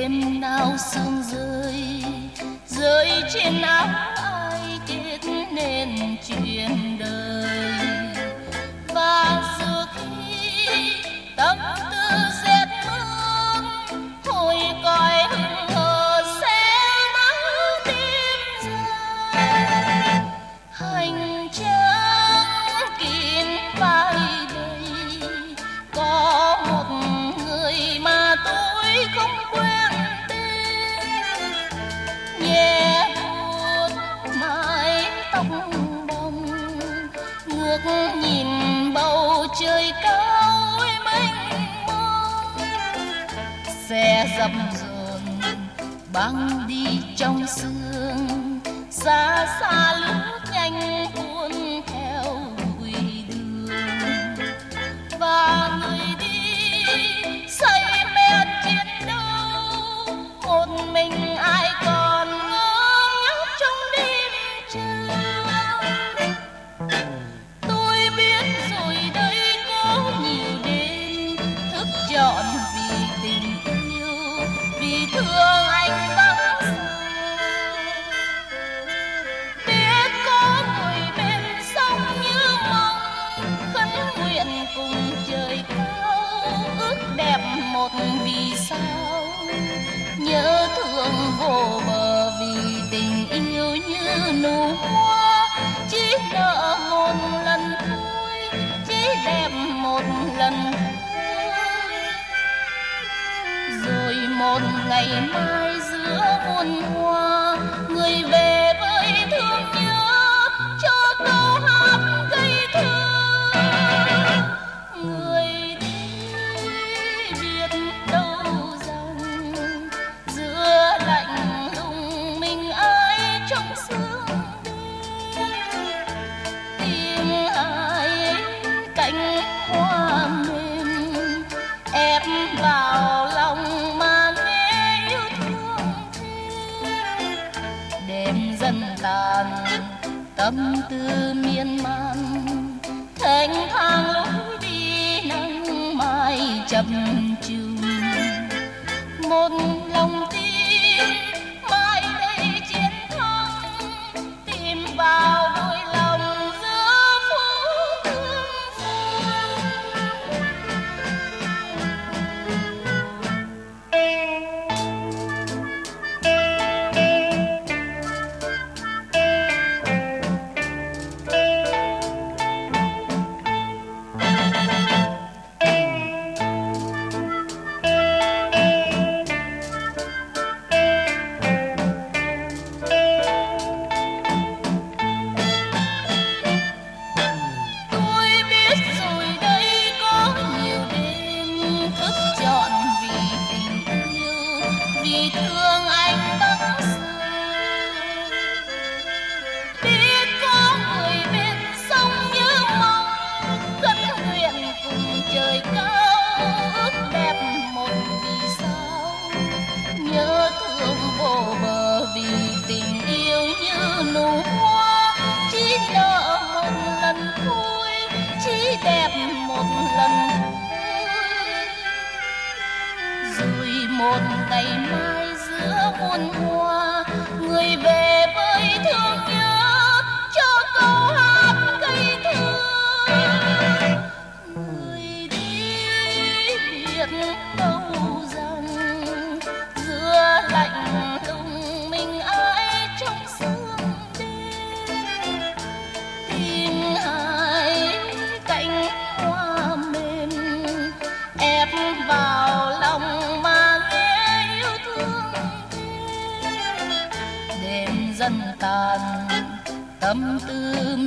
đêm nào sương rơi rơi trên áo ai kết nên chuyện đời. Và giờ khi tâm tư rét mướt hồi còi hững hờ sẽ nắng tim dài. Hành trang kín vai đây có một người mà tôi không quen tên, nhẹ buốt mái tóc bông ngước nhìn bầu trời cao mênh mông. Xe dập dờn băng đi trong sương, xa xa lướt nhanh cuốn theo bụi đường. Và người đi say mê chiến đấu, một mình ai còn ngơ ngác trong đêm trăng. Tôi biết rồi đây có nhiều đêm thức trọn vì tình yêu, vì thương anh vắng xa. Biết có người bên sông như mong, khấn nguyện cùng trời cao, ước đẹp một vì sao. Nhớ thương vô bờ vì tình yêu như nụ hoa, chỉ nợ một lần thôi, chỉ đẹp một lần thôi. Rồi một ngày mai giữa muôn hoa, người về với thương nhớ cho câu hát gây thương. Người đi biết đâu rằng giữa lạnh lùng mình ai trong sương đêm, tìm ai cánh hoa mềm ép vào lòng mà nghe yêu thương thêm. Đêm dần tàn tâm tư miên man, thênh thang lối đi nắng mai chập chờn. Một lòng tin mai đây chiến thắng, tìm vào đôi lòng giữa phố thương phương. Tôi biết rồi đây có nhiều đêm thức trọn vì tình yêu, vì thương anh vắng xa. Biết có người bên sông như mong, khấn nguyện cùng trời cao, ước đẹp một vì sao. Nhớ thương vô bờ vì tình yêu như nụ hoa, chỉ nợ một lần thôi, chỉ đẹp một lần thôi. Rồi một ngày mai giữa muôn hoa, người về với thương nhớ cho câu hát gây thương. Người đi biết đâu rằng giữa lạnh lùng mình ai trong sương đêm, tìm hai cánh hoa mềm ép vào lòng mà nghe yêu thương thêm. Đêm dần tàn tâm tư